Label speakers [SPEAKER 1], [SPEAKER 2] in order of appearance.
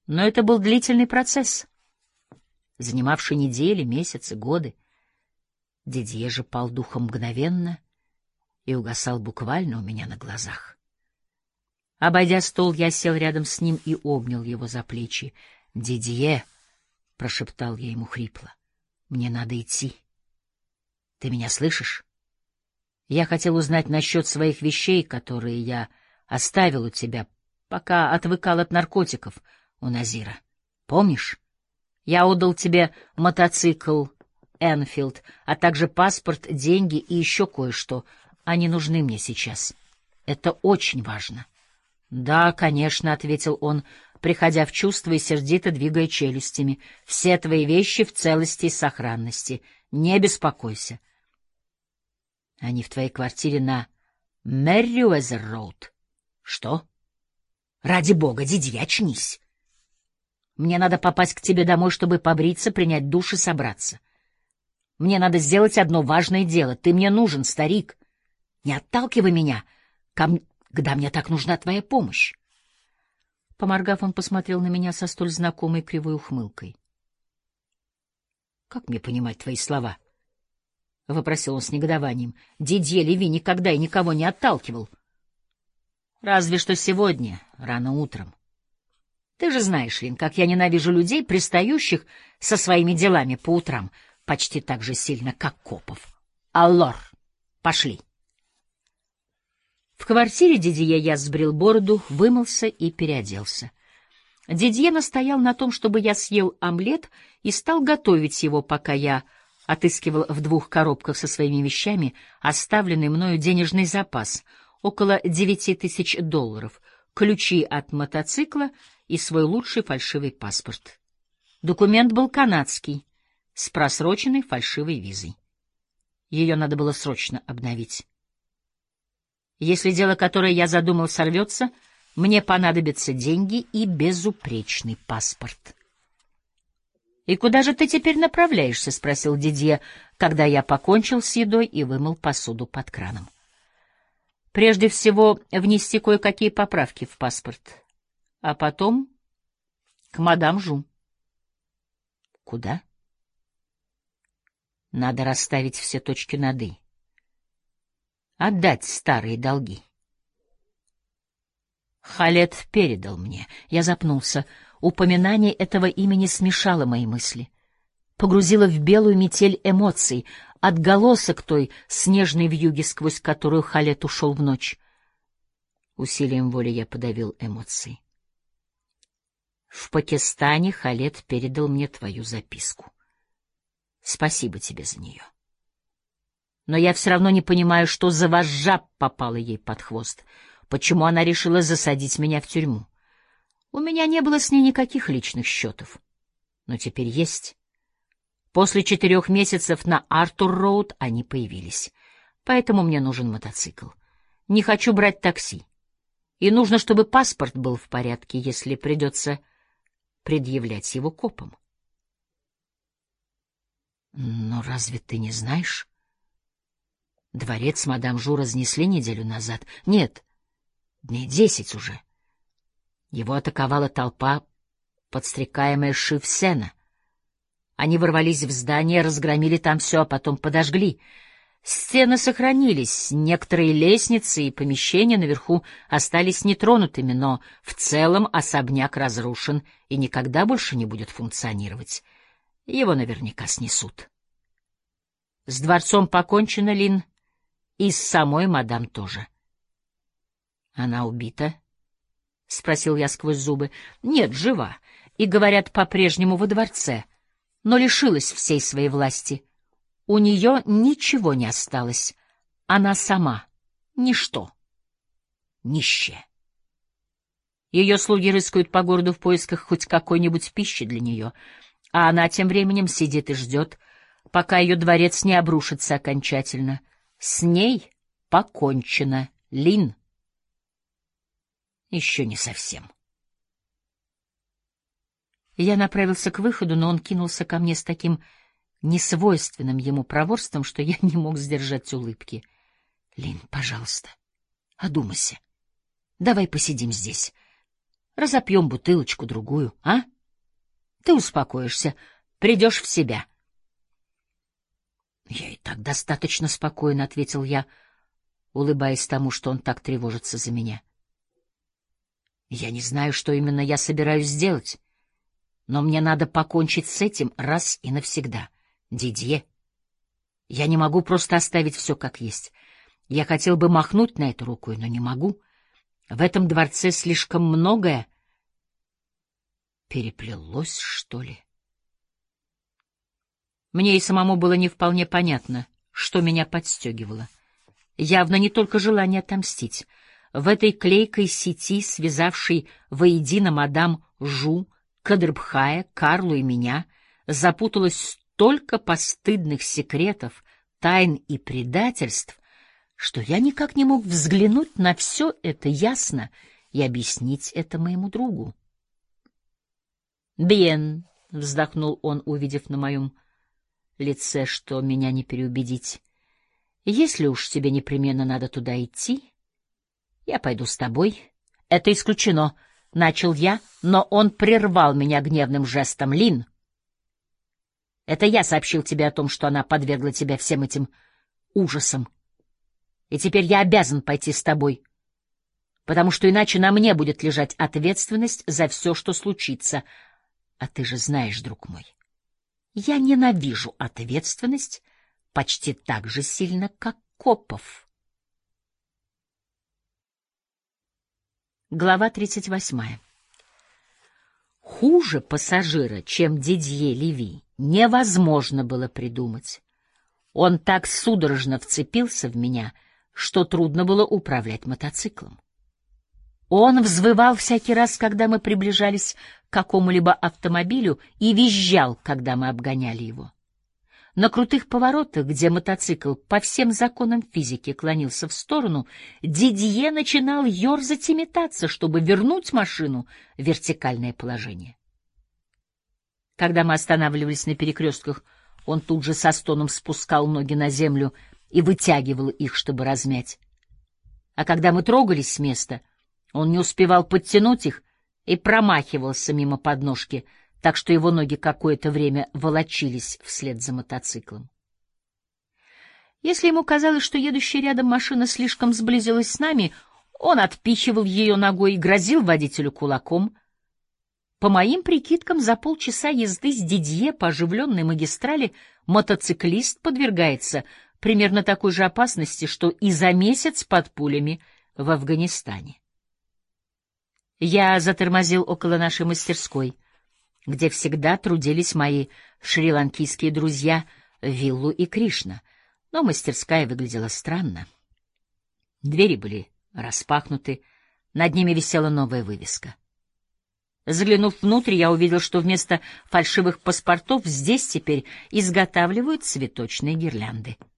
[SPEAKER 1] Но это был длительный процесс, занимавший недели, месяцы, годы. Дидье же пал духом мгновенно и угасал буквально у меня на глазах. Обойдя стол, я сел рядом с ним и обнял его за плечи. «Дидье», — прошептал я ему хрипло, — «мне надо идти. Ты меня слышишь? Я хотел узнать насчет своих вещей, которые я оставил у тебя, пока отвыкал от наркотиков у Назира. Помнишь? Я отдал тебе мотоцикл Энфилд, а также паспорт, деньги и еще кое-что. Они нужны мне сейчас. Это очень важно». «Да, конечно», — ответил он, приходя в чувство и сердито двигая челюстями. «Все твои вещи в целости и сохранности. Не беспокойся». «Они в твоей квартире на Мерриуэзер-роуд». «Что? Ради бога, Дидье, очнись. Мне надо попасть к тебе домой, чтобы побриться, принять душ и собраться. Мне надо сделать одно важное дело. Ты мне нужен, старик. Не отталкивай меня, когда мне так нужна твоя помощь». Поморгав, он посмотрел на меня со столь знакомой кривой ухмылкой. «Как мне понимать твои слова?» — вопросил он с негодованием. «Дидье Леви никогда и никого не отталкивал. Разве что сегодня, рано утром. Ты же знаешь, Лин, как я ненавижу людей, пристающих со своими делами по утрам, почти так же сильно, как копов. Аллор, пошли». В квартире Дидье я сбрил бороду, вымылся и переоделся. Дидье настоял на том, чтобы я съел омлет, и стал готовить его, пока я отыскивал в 2 коробках со своими вещами оставленный мною денежный запас — около $9000, ключи от мотоцикла и свой лучший фальшивый паспорт. Документ был канадский, с просроченной фальшивой визой. Ее надо было срочно обновить. Если дело, которое я задумал, сорвется, мне понадобятся деньги и безупречный паспорт. «И куда же ты теперь направляешься?» — спросил Дидье, когда я покончил с едой и вымыл посуду под краном. «Прежде всего внести кое-какие поправки в паспорт, а потом к мадам Жу». «Куда?» «Надо расставить все точки над «и». Отдать старые долги. Халет передал мне. Я запнулся. Упоминание этого имени смешало мои мысли. Погрузило в белую метель эмоций, отголосок той снежной вьюги, сквозь которую Халет ушел в ночь. Усилием воли я подавил эмоции. В Пакистане Халет передал мне твою записку. Спасибо тебе за нее. Но я все равно не понимаю, что за вожжа попала ей под хвост, почему она решила засадить меня в тюрьму. У меня не было с ней никаких личных счетов, но теперь есть. После 4 месяцев на Артур-роуд они появились, поэтому мне нужен мотоцикл. Не хочу брать такси, и нужно, чтобы паспорт был в порядке, если придется предъявлять его копам. Но разве ты не знаешь? Дворец мадам Жу разнесли неделю назад. Нет, дней 10 уже. Его атаковала толпа, подстрекаемая Шив Сена. Они ворвались в здание, разгромили там все, а потом подожгли. Стены сохранились, некоторые лестницы и помещения наверху остались нетронутыми, но в целом особняк разрушен и никогда больше не будет функционировать. Его наверняка снесут. С дворцом покончено, Лин, и с самой мадам тоже. — Она убита? — спросил я сквозь зубы. — Нет, жива, и, говорят, по-прежнему во дворце, но лишилась всей своей власти. У нее ничего не осталось. Она сама — ничто. Нищая. Ее слуги рыскают по городу в поисках хоть какой-нибудь пищи для нее, а она тем временем сидит и ждет, пока ее дворец не обрушится окончательно. С ней покончено, Лин. Еще не совсем. Я направился к выходу, но он кинулся ко мне с таким несвойственным ему проворством, что я не мог сдержать улыбки. — Лин, пожалуйста, одумайся. Давай посидим здесь. Разопьем бутылочку-другую, а? Ты успокоишься, придешь в себя. — Я и так достаточно спокойно, — ответил я, улыбаясь тому, что он так тревожится за меня. — Я не знаю, что именно я собираюсь сделать, но мне надо покончить с этим раз и навсегда. Дидье, я не могу просто оставить все как есть. Я хотел бы махнуть на это рукой, но не могу. В этом дворце слишком многое переплелось, что ли. Мне и самому было не вполне понятно, что меня подстегивало. Явно не только желание отомстить. В этой клейкой сети, связавшей воедино мадам Жу, Кадрбхая, Карлу и меня, запуталось столько постыдных секретов, тайн и предательств, что я никак не мог взглянуть на все это ясно и объяснить это моему другу. «Бьен», — вздохнул он, увидев на моем лице, что меня не переубедить. «Если уж тебе непременно надо туда идти, я пойду с тобой». «Это исключено», — начал я, но он прервал меня гневным жестом. «Лин, это я сообщил тебе о том, что она подвергла тебя всем этим ужасам. И теперь я обязан пойти с тобой, потому что иначе на мне будет лежать ответственность за все, что случится. А ты же знаешь, друг мой, я ненавижу ответственность почти так же сильно, как копов». Глава 38. Хуже пассажира, чем Дидье Леви, невозможно было придумать. Он так судорожно вцепился в меня, что трудно было управлять мотоциклом. Он взвывал всякий раз, когда мы приближались к какому-либо автомобилю, и визжал, когда мы обгоняли его. На крутых поворотах, где мотоцикл по всем законам физики клонился в сторону, Дидье начинал ерзать и метаться, чтобы вернуть машину в вертикальное положение. Когда мы останавливались на перекрестках, он тут же со стоном спускал ноги на землю и вытягивал их, чтобы размять. А когда мы трогались с места, он не успевал подтянуть их и промахивался мимо подножки, так что его ноги какое-то время волочились вслед за мотоциклом. Если ему казалось, что едущая рядом машина слишком сблизилась с нами, он отпихивал ее ногой и грозил водителю кулаком. По моим прикидкам, за полчаса езды с Дидье по оживленной магистрали мотоциклист подвергается примерно такой же опасности, что и за месяц под пулями в Афганистане. Я затормозил около нашей мастерской, где всегда трудились мои шри-ланкийские друзья Виллу и Кришна, но мастерская выглядела странно. Двери были распахнуты, над ними висела новая вывеска. Заглянув внутрь, я увидел, что вместо фальшивых паспортов здесь теперь изготавливают цветочные гирлянды.